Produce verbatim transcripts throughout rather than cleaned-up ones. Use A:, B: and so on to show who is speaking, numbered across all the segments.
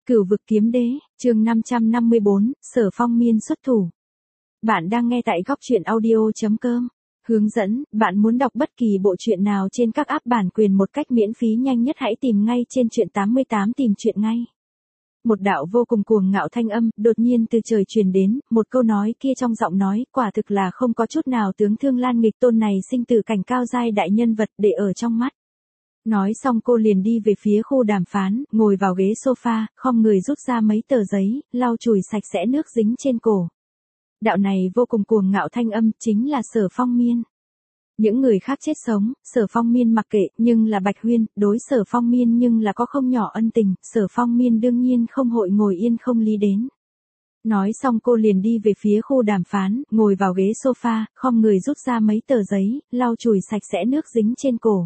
A: Cửu vực kiếm đế, chương năm trăm năm mươi bốn, Sở Phong Miên xuất thủ. Bạn đang nghe tại góc truyện audio.com. Hướng dẫn, bạn muốn đọc bất kỳ bộ truyện nào trên các app bản quyền một cách miễn phí nhanh nhất hãy tìm ngay trên truyện tám mươi tám tìm truyện ngay. Một đạo vô cùng cuồng ngạo thanh âm, đột nhiên từ trời truyền đến, một câu nói kia trong giọng nói, quả thực là không có chút nào tướng Thương Lan Nghịch Tôn này sinh tử cảnh cao giai đại nhân vật để ở trong mắt. Nói xong cô liền đi về phía khu đàm phán, ngồi vào ghế sofa, khom người rút ra mấy tờ giấy, lau chùi sạch sẽ nước dính trên cổ. Đạo này vô cùng cuồng ngạo thanh âm, chính là Sở Phong Miên. Những người khác chết sống, Sở Phong Miên mặc kệ, nhưng là Bạch Huyên, đối Sở Phong Miên nhưng là có không nhỏ ân tình, Sở Phong Miên đương nhiên không hội ngồi yên không lý đến. Nói xong cô liền đi về phía khu đàm phán, ngồi vào ghế sofa, khom người rút ra mấy tờ giấy, lau chùi sạch sẽ nước dính trên cổ.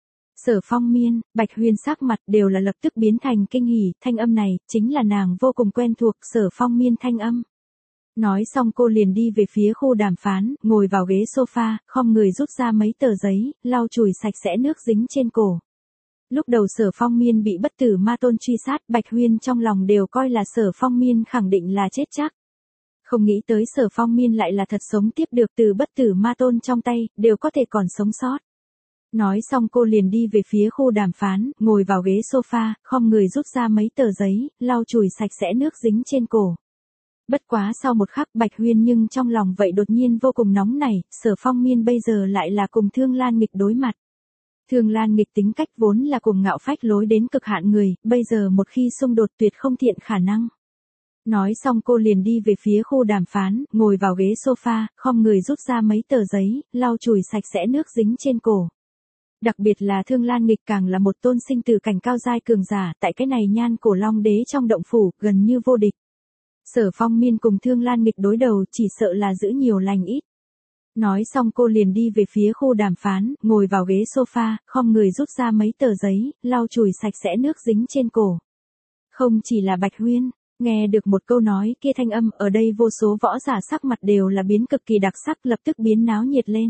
A: Sở Phong Miên, Bạch Huyên sắc mặt đều là lập tức biến thành kinh hỉ, thanh âm này, chính là nàng vô cùng quen thuộc, Sở Phong Miên thanh âm. Nói xong cô liền đi về phía khu đàm phán, ngồi vào ghế sofa, khom người rút ra mấy tờ giấy, lau chùi sạch sẽ nước dính trên cổ. Lúc đầu Sở Phong Miên bị bất tử ma tôn truy sát, Bạch Huyên trong lòng đều coi là Sở Phong Miên khẳng định là chết chắc. Không nghĩ tới Sở Phong Miên lại là thật sống tiếp được từ bất tử ma tôn trong tay, đều có thể còn sống sót. Nói xong cô liền đi về phía khu đàm phán, ngồi vào ghế sofa, khom người rút ra mấy tờ giấy, lau chùi sạch sẽ nước dính trên cổ. Bất quá sau một khắc Bạch Huyên nhưng trong lòng vậy đột nhiên vô cùng nóng nảy, Sở Phong Miên bây giờ lại là cùng Thương Lan Nghịch đối mặt. Thương Lan Nghịch tính cách vốn là cuồng ngạo phách lối đến cực hạn người, bây giờ một khi xung đột tuyệt không thiện khả năng. Nói xong cô liền đi về phía khu đàm phán, ngồi vào ghế sofa, khom người rút ra mấy tờ giấy, lau chùi sạch sẽ nước dính trên cổ. Đặc biệt là Thương Lan Nghịch càng là một tôn sinh tử cảnh cao giai cường giả, tại cái này Nhan Cổ Long Đế trong động phủ, gần như vô địch. Sở Phong Miên cùng Thương Lan Nghịch đối đầu, chỉ sợ là giữ nhiều lành ít. Nói xong cô liền đi về phía khu đàm phán, ngồi vào ghế sofa, khom người rút ra mấy tờ giấy, lau chùi sạch sẽ nước dính trên cổ. Không chỉ là Bạch Huyên, nghe được một câu nói kia thanh âm, ở đây vô số võ giả sắc mặt đều là biến cực kỳ đặc sắc, lập tức biến náo nhiệt lên.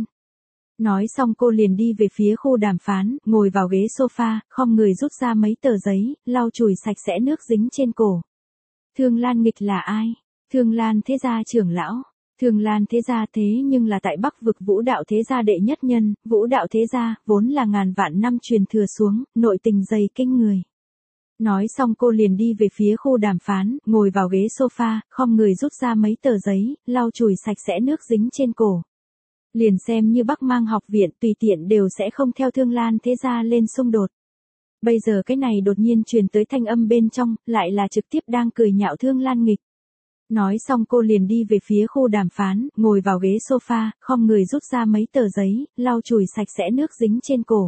A: Nói xong cô liền đi về phía khu đàm phán, ngồi vào ghế sofa, khom người rút ra mấy tờ giấy, lau chùi sạch sẽ nước dính trên cổ. Thương Lan Nghịch là ai? Thương Lan Thế Gia trưởng lão. Thương Lan Thế Gia thế nhưng là tại Bắc vực Vũ Đạo Thế Gia đệ nhất nhân, Vũ Đạo Thế Gia, vốn là ngàn vạn năm truyền thừa xuống, nội tình dày kinh người. Nói xong cô liền đi về phía khu đàm phán, ngồi vào ghế sofa, khom người rút ra mấy tờ giấy, lau chùi sạch sẽ nước dính trên cổ. Liền xem như Bắc Mang học viện tùy tiện đều sẽ không theo Thương Lan Thế Gia lên xung đột. Bây giờ cái này đột nhiên truyền tới thanh âm bên trong, lại là trực tiếp đang cười nhạo Thương Lan Nghịch. Nói xong cô liền đi về phía khu đàm phán, ngồi vào ghế sofa, khom người rút ra mấy tờ giấy, lau chùi sạch sẽ nước dính trên cổ.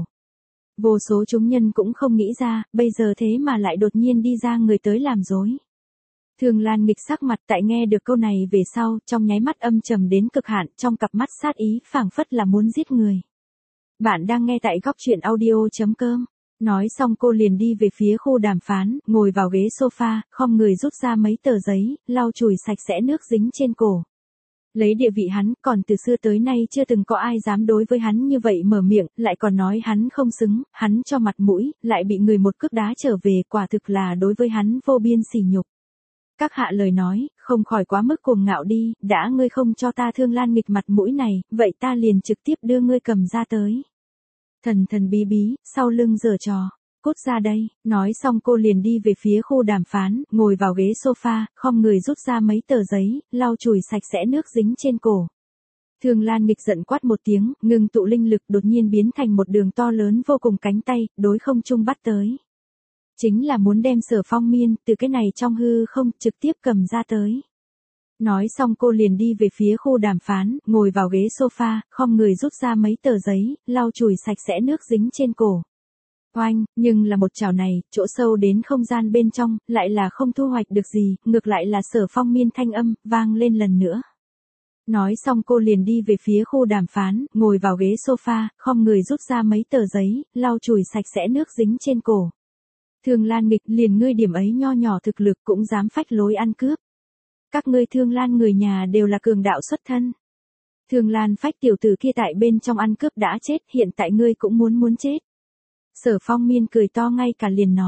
A: Vô số chúng nhân cũng không nghĩ ra, bây giờ thế mà lại đột nhiên đi ra người tới làm dối. Thương Lan Nghịch sắc mặt tại nghe được câu này về sau, trong nháy mắt âm trầm đến cực hạn, trong cặp mắt sát ý, phảng phất là muốn giết người. Bạn đang nghe tại góc truyện audio.com. Nói xong cô liền đi về phía khu đàm phán, ngồi vào ghế sofa, khom người rút ra mấy tờ giấy, lau chùi sạch sẽ nước dính trên cổ. Lấy địa vị hắn, còn từ xưa tới nay chưa từng có ai dám đối với hắn như vậy mở miệng, lại còn nói hắn không xứng, hắn cho mặt mũi, lại bị người một cước đá trở về, quả thực là đối với hắn vô biên sỉ nhục. Các hạ lời nói, không khỏi quá mức cuồng ngạo đi, đã ngươi không cho ta Thương Lan Nghịch mặt mũi này, vậy ta liền trực tiếp đưa ngươi cầm ra tới. Thần thần bí bí, sau lưng giở trò, cút ra đây, nói xong cô liền đi về phía khu đàm phán, ngồi vào ghế sofa, khom người rút ra mấy tờ giấy, lau chùi sạch sẽ nước dính trên cổ. Thương Lan Nghịch giận quát một tiếng, ngừng tụ linh lực đột nhiên biến thành một đường to lớn vô cùng cánh tay, đối không trung bắt tới. Chính là muốn đem Sở Phong Miên, từ cái này trong hư không, trực tiếp cầm ra tới. Nói xong cô liền đi về phía khu đàm phán, ngồi vào ghế sofa, khom người rút ra mấy tờ giấy, lau chùi sạch sẽ nước dính trên cổ. Oanh, nhưng là một chảo này, chỗ sâu đến không gian bên trong, lại là không thu hoạch được gì, ngược lại là Sở Phong Miên thanh âm, vang lên lần nữa. Nói xong cô liền đi về phía khu đàm phán, ngồi vào ghế sofa, khom người rút ra mấy tờ giấy, lau chùi sạch sẽ nước dính trên cổ. Thương Lan Nghịch, liền ngươi điểm ấy nho nhỏ thực lực cũng dám phách lối ăn cướp. Các ngươi Thương Lan người nhà đều là cường đạo xuất thân. Thương Lan phách tiểu tử kia tại bên trong ăn cướp đã chết, hiện tại ngươi cũng muốn muốn chết. Sở Phong Miên cười to ngay cả liền nói.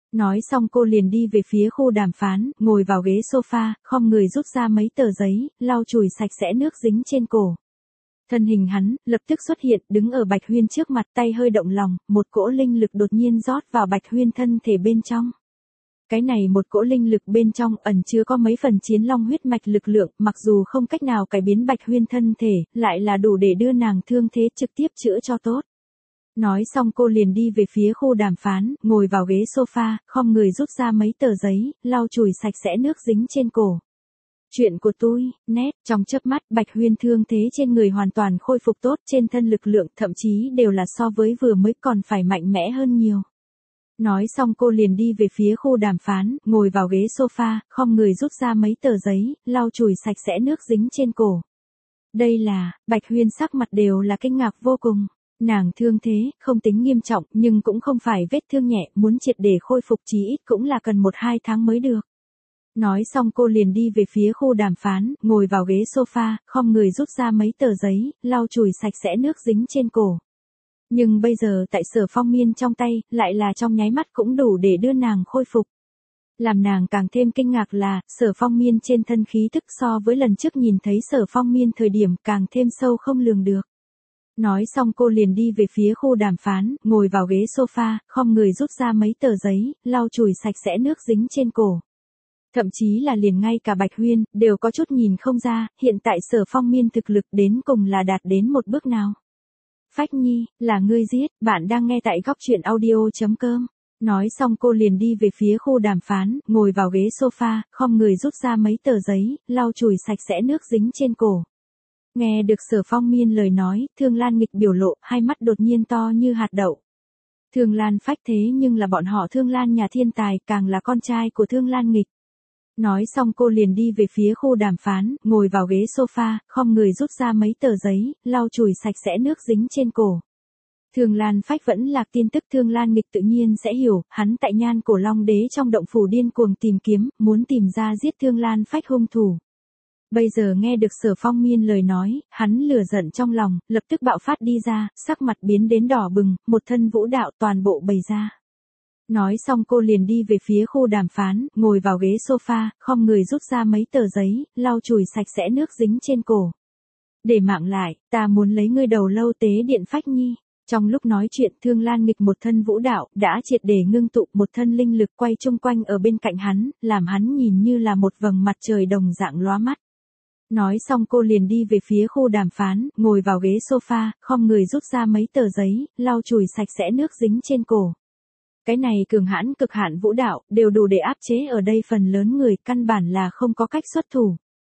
A: Nói xong cô liền đi về phía khu đàm phán, ngồi vào ghế sofa, khom người rút ra mấy tờ giấy, lau chùi sạch sẽ nước dính trên cổ. Thân hình hắn, lập tức xuất hiện, đứng ở Bạch Huyên trước mặt, tay hơi động lòng, một cỗ linh lực đột nhiên rót vào Bạch Huyên thân thể bên trong. Cái này một cỗ linh lực bên trong ẩn chứa có mấy phần chiến long huyết mạch lực lượng, mặc dù không cách nào cải biến Bạch Huyên thân thể, lại là đủ để đưa nàng thương thế trực tiếp chữa cho tốt. Nói xong cô liền đi về phía khu đàm phán, ngồi vào ghế sofa, khom người rút ra mấy tờ giấy, lau chùi sạch sẽ nước dính trên cổ. Chuyện của tôi, nét, trong chớp mắt, Bạch Huyên thương thế trên người hoàn toàn khôi phục tốt, trên thân lực lượng, thậm chí đều là so với vừa mới còn phải mạnh mẽ hơn nhiều. Nói xong cô liền đi về phía khu đàm phán, ngồi vào ghế sofa, khom người rút ra mấy tờ giấy, lau chùi sạch sẽ nước dính trên cổ. Đây là, Bạch Huyên sắc mặt đều là kinh ngạc vô cùng. Nàng thương thế, không tính nghiêm trọng, nhưng cũng không phải vết thương nhẹ, muốn triệt để khôi phục chí ít cũng là cần một hai tháng mới được. Nói xong cô liền đi về phía khu đàm phán, ngồi vào ghế sofa, khom người rút ra mấy tờ giấy, lau chùi sạch sẽ nước dính trên cổ. Nhưng bây giờ tại Sở Phong Miên trong tay, lại là trong nháy mắt cũng đủ để đưa nàng khôi phục. Làm nàng càng thêm kinh ngạc là, Sở Phong Miên trên thân khí thức so với lần trước nhìn thấy Sở Phong Miên thời điểm càng thêm sâu không lường được. Nói xong cô liền đi về phía khu đàm phán, ngồi vào ghế sofa, khom người rút ra mấy tờ giấy, lau chùi sạch sẽ nước dính trên cổ. Thậm chí là liền ngay cả Bạch Huyên, đều có chút nhìn không ra, hiện tại Sở Phong Miên thực lực đến cùng là đạt đến một bước nào. Phách Nhi, là ngươi giết, bạn đang nghe tại góc truyện audio chấm com. Nói xong cô liền đi về phía khu đàm phán, ngồi vào ghế sofa, khom người rút ra mấy tờ giấy, lau chùi sạch sẽ nước dính trên cổ. Nghe được Sở Phong Miên lời nói, Thương Lan Nghịch biểu lộ, hai mắt đột nhiên to như hạt đậu. Thương Lan Phách thế nhưng là bọn họ Thương Lan nhà thiên tài, càng là con trai của Thương Lan Nghịch. Nói xong cô liền đi về phía khu đàm phán, ngồi vào ghế sofa, khom người rút ra mấy tờ giấy, lau chùi sạch sẽ nước dính trên cổ. Thương Lan Phách vẫn lạc tin tức Thương Lan Nghịch tự nhiên sẽ hiểu, hắn tại Nhan Cổ Long Đế trong động phủ điên cuồng tìm kiếm, muốn tìm ra giết Thương Lan Phách hung thủ. Bây giờ nghe được Sở Phong Miên lời nói, hắn lửa giận trong lòng, lập tức bạo phát đi ra, sắc mặt biến đến đỏ bừng, một thân vũ đạo toàn bộ bày ra. Nói xong cô liền đi về phía khu đàm phán, ngồi vào ghế sofa, khom người rút ra mấy tờ giấy, lau chùi sạch sẽ nước dính trên cổ. Để mạng lại, ta muốn lấy ngươi đầu lâu tế điện Phách Nhi. Trong lúc nói chuyện Thương Lan Nghịch một thân vũ đạo, đã triệt để ngưng tụ một thân linh lực quay chung quanh ở bên cạnh hắn, làm hắn nhìn như là một vầng mặt trời đồng dạng lóa mắt. Nói xong cô liền đi về phía khu đàm phán, ngồi vào ghế sofa, khom người rút ra mấy tờ giấy, lau chùi sạch sẽ nước dính trên cổ. Cái này cường hãn cực hạn vũ đạo, đều đủ để áp chế ở đây phần lớn người, căn bản là không có cách xuất thủ.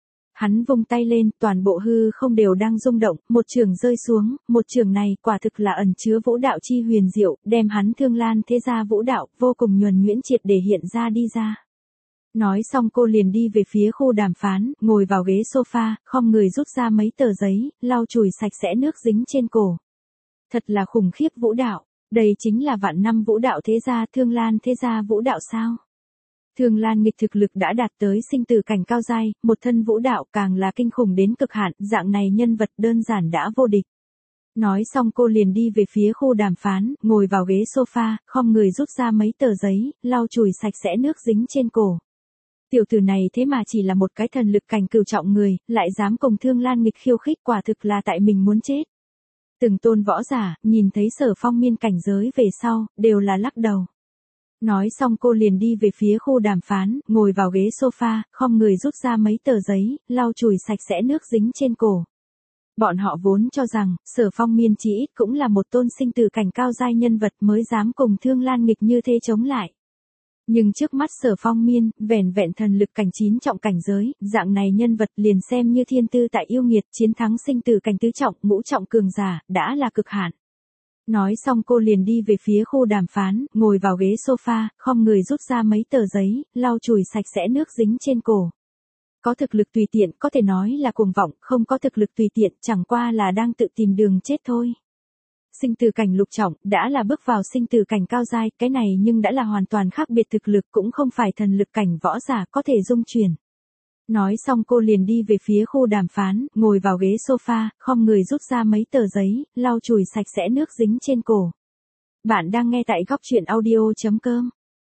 A: Hắn vung tay lên, toàn bộ hư không đều đang rung động, một trường rơi xuống, một trường này quả thực là ẩn chứa vũ đạo chi huyền diệu, đem hắn Thương Lan thế gia vũ đạo, vô cùng nhuần nhuyễn triệt để hiện ra đi ra. Nói xong cô liền đi về phía khu đàm phán, ngồi vào ghế sofa, khom người rút ra mấy tờ giấy, lau chùi sạch sẽ nước dính trên cổ. Thật là khủng khiếp vũ đạo, đây chính là vạn năm vũ đạo thế gia Thương Lan thế gia vũ đạo sao? Thương Lan Nghịch thực lực đã đạt tới sinh tử cảnh cao giai, một thân vũ đạo càng là kinh khủng đến cực hạn, dạng này nhân vật đơn giản đã vô địch. Nói xong cô liền đi về phía khu đàm phán, ngồi vào ghế sofa, khom người rút ra mấy tờ giấy, lau chùi sạch sẽ nước dính trên cổ. Tiểu tử này thế mà chỉ là một cái thần lực cảnh cửu trọng người, lại dám cùng Thương Lan Nghịch khiêu khích, quả thực là tại mình muốn chết. Từng tôn võ giả, nhìn thấy Sở Phong Miên cảnh giới về sau, đều là lắc đầu. Nói xong cô liền đi về phía khu đàm phán, ngồi vào ghế sofa, khom người rút ra mấy tờ giấy, lau chùi sạch sẽ nước dính trên cổ. Bọn họ vốn cho rằng, Sở Phong Miên chỉ ít cũng là một tôn sinh tử cảnh cao giai nhân vật mới dám cùng Thương Lan Nghịch như thế chống lại. Nhưng trước mắt Sở Phong Miên, vẻn vẹn thần lực cảnh chín trọng cảnh giới, dạng này nhân vật liền xem như thiên tư tại yêu nghiệt, chiến thắng sinh tử cảnh tứ trọng, ngũ trọng cường giả, đã là cực hạn. Nói xong cô liền đi về phía khu đàm phán, ngồi vào ghế sofa, khom người rút ra mấy tờ giấy, lau chùi sạch sẽ nước dính trên cổ. Có thực lực tùy tiện, có thể nói là cuồng vọng, không có thực lực tùy tiện, chẳng qua là đang tự tìm đường chết thôi. Sinh tử cảnh lục trọng, đã là bước vào sinh tử cảnh cao giai, cái này nhưng đã là hoàn toàn khác biệt thực lực, cũng không phải thần lực cảnh võ giả có thể dung chuyển. Nói xong cô liền đi về phía khu đàm phán, ngồi vào ghế sofa, khom người rút ra mấy tờ giấy, lau chùi sạch sẽ nước dính trên cổ. Bạn đang nghe tại góc truyện audio chấm com.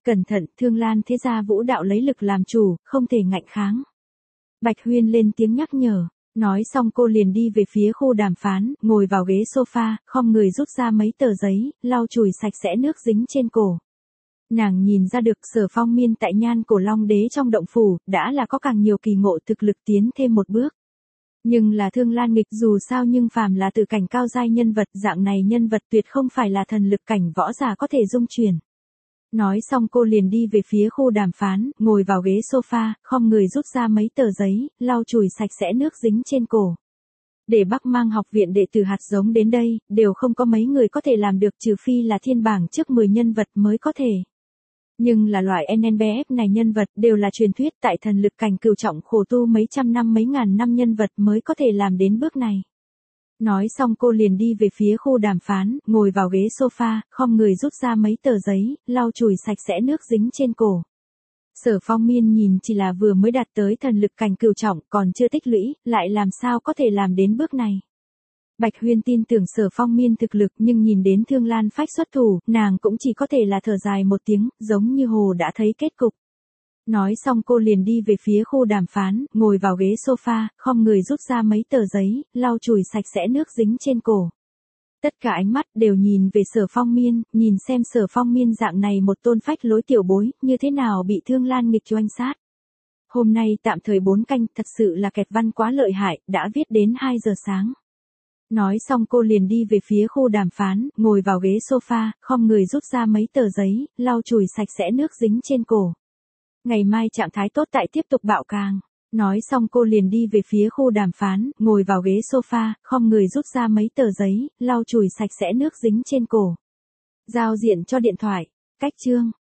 A: Cẩn thận, Thương Lan thế gia Vũ đạo lấy lực làm chủ, không thể ngạnh kháng. Bạch Huyên lên tiếng nhắc nhở. Nói xong cô liền đi về phía khu đàm phán, ngồi vào ghế sofa, khom người rút ra mấy tờ giấy, lau chùi sạch sẽ nước dính trên cổ. Nàng nhìn ra được Sở Phong Miên tại Nhan Cổ Long Đế trong động phủ, đã là có càng nhiều kỳ ngộ thực lực tiến thêm một bước. Nhưng là Thương Lan nghịch dù sao nhưng phàm là từ cảnh cao giai nhân vật, dạng này nhân vật tuyệt không phải là thần lực cảnh võ giả có thể dung chuyển. Nói xong cô liền đi về phía khu đàm phán, ngồi vào ghế sofa, khom người rút ra mấy tờ giấy, lau chùi sạch sẽ nước dính trên cổ. Để Bắc Mang học viện đệ tử hạt giống đến đây, đều không có mấy người có thể làm được trừ phi là thiên bảng trước mười nhân vật mới có thể. Nhưng là loại en en bê ép này nhân vật đều là truyền thuyết tại thần lực cảnh cửu trọng khổ tu mấy trăm năm mấy ngàn năm nhân vật mới có thể làm đến bước này. Nói xong cô liền đi về phía khu đàm phán, ngồi vào ghế sofa, khom người rút ra mấy tờ giấy, lau chùi sạch sẽ nước dính trên cổ. Sở Phong Miên nhìn chỉ là vừa mới đạt tới thần lực cảnh cửu trọng còn chưa tích lũy, lại làm sao có thể làm đến bước này. Bạch Huyên tin tưởng Sở Phong Miên thực lực nhưng nhìn đến Thương Lan phách xuất thủ, nàng cũng chỉ có thể là thở dài một tiếng, giống như hồ đã thấy kết cục. Nói xong cô liền đi về phía khu đàm phán, ngồi vào ghế sofa, khom người rút ra mấy tờ giấy, lau chùi sạch sẽ nước dính trên cổ. Tất cả ánh mắt đều nhìn về Sở Phong Miên, nhìn xem Sở Phong Miên dạng này một tôn phách lối tiểu bối, như thế nào bị Thương Lan nghịch oanh sát. Hôm nay tạm thời bốn canh, thật sự là kẹt văn quá lợi hại, đã viết đến hai giờ sáng. Nói xong cô liền đi về phía khu đàm phán, ngồi vào ghế sofa, khom người rút ra mấy tờ giấy, lau chùi sạch sẽ nước dính trên cổ. Ngày mai trạng thái tốt tại tiếp tục bạo càng. Nói xong cô liền đi về phía khu đàm phán, ngồi vào ghế sofa, khom người rút ra mấy tờ giấy, lau chùi sạch sẽ nước dính trên cổ. Giao diện cho điện thoại. Cách chương.